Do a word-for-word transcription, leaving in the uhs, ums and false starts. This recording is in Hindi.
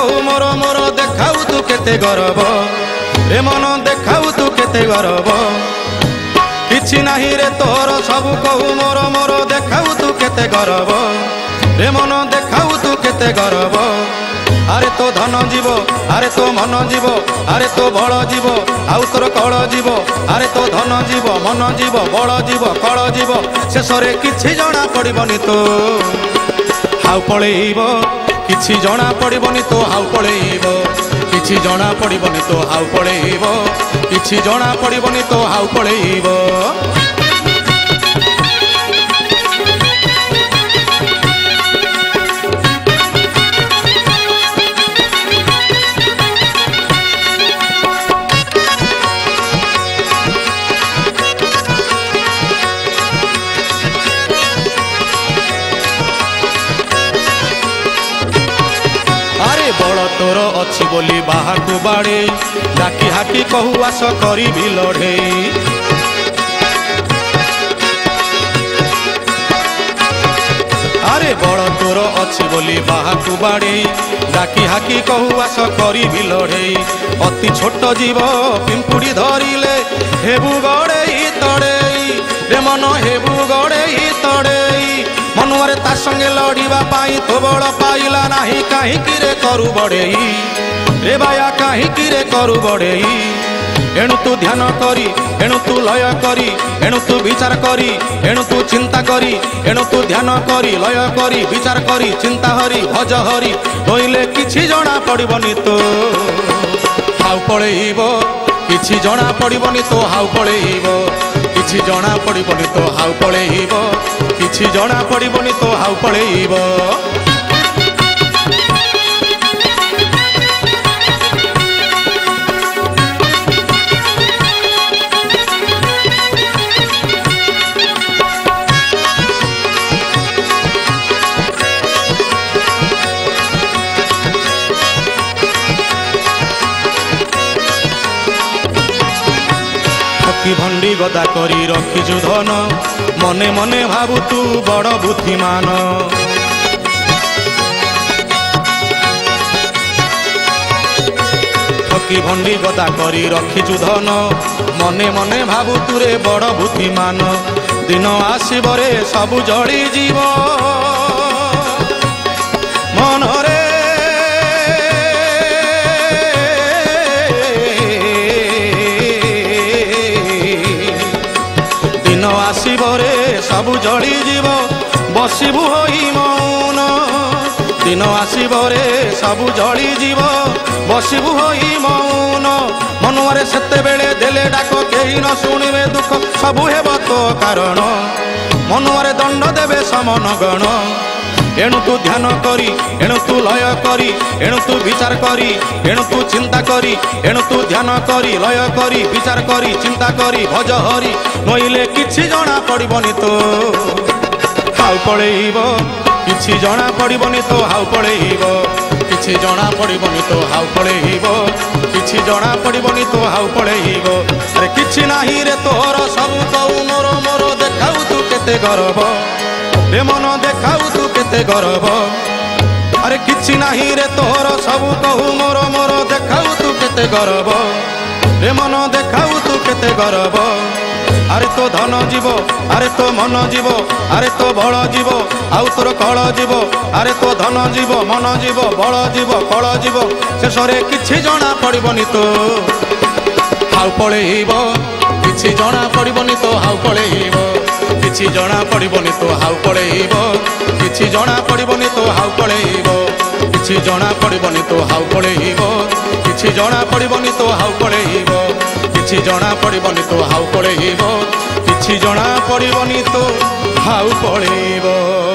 कहू मोर मोर देखाऊ तू केते गर्व रे मन देखाऊ तू केते गर्व किछि नाही रे तोर सब कहू मोर मोर देखाऊ तू केते गर्व रे मन देखाऊ तू केते गर्व अरे तो धन जीव अरे तो मन जीव अरे तो बल जीव आउ तोर कल जीव अरे तो धन जीव मन जीव बल जीव कल जीव शेषरे किछि जणा पड़िबनी तो हाउ पळेइब किछि जणा पड़िबनी तो हाउ पळेइब किछि जणा पड़िबनी तो हाउ पळेइब किछि जणा पड़िबनी तो हाउ पळेइब बड़ तोर अच्छी बोली बाहाकू बाड़े डाकी हाकी कहू आस करी भी लड़े अरे बड़ तोर अच्छी बोली बाहाकू बाड़े डाकी हाकी कहू आस करी भी लड़े अति छोट जीव पिंपुड़ी धरिले हेबू गड़े तड़े रे मन हेबू गड़े तड़े मनुआरे ता संगे लड़ीबा पाई तो बड़ पाइला नाही काहे किरे करू बड़ेई रे बाया काहे किरे करू बड़ेई एणु तू ध्यान करी एणु तू लय करी एणु तू विचार करी एणु तू चिंता करी एणु तू ध्यान करी लय करी विचार करी चिंता हरी भज हरी होइले किछि जणा पड़िबनी तो हाउ पळेइब किछि जणा पड़िबनी तो हाउ पळेइब किछि जणा पड़िबनी तो हाउ पळेइब किछि जणा पड़िबनी तो हाउ पळेइब भंडी गदा करी रखिजु धन मने मने भाबु तू बड़ बुद्धिमान ठकी भंडी गदा करी रखिजु धन मने मने भाबु तू रे बड़ बुद्धिमान दिन आसीबरे सबु जड़ी जीव मन रे आसीबरे सबु जड़ी जीव बसिबु होई मौन दिन आसीबरे सबु जड़ी जीव बसिबु होई मौन मनुआरे सेते बेले देले डाक केही न शुणिबे दुख सबु हेब तो कारण मनुआरे दंड देबे समन गण एणु तू ध्यान करी एणु तू लय करी एणु तू विचार करी एणु तू चिंता करी एणु तू ध्यान करी लय करी विचार करी चिंता करी भज हरी नइले किछि जणा पड़िबनी तो हाउ पळेइब किछि जणा पड़िबनी तो हाउ पळेइब किछि जणा पड़िबनी तो हाउ पळेइब किछि जणा पड़िबनी तो हाउ पळेइब अरे किछि नाही रे तोर सब कहू मोर मोर देखाऊ तू केते गर्व रे मन देखाऊ तू केते गर्व अरे किछि नाही रे तोर सब कहू मोर मोर देखाऊ तू केते गर्व रे मन देखाऊ तू केते गर्व अरे तो धन जीव अरे तो मन जीव अरे तो बल जीव आउ तोर कल जीव अरे तो धन जीव मन जीव बल जीव कल जीव शेषरे किछि जणा पड़िबनी तो हाउ पळेइब किछि जणा पड़िबनी तो हाउ पळेइब किछि जणा पड़िबनी तो हाउ पळेइब किछि जणा पड़िबनी तो हाउ पळेइब किछि जणा पड़िबनी तो हाउ पळेइब किछि जणा पड़िबनी तो हाउ पळेइब किछि जणा पड़िबनी तो हाउ पळेइब किछि जणा पड़िबनी तो हाउ पळेइब।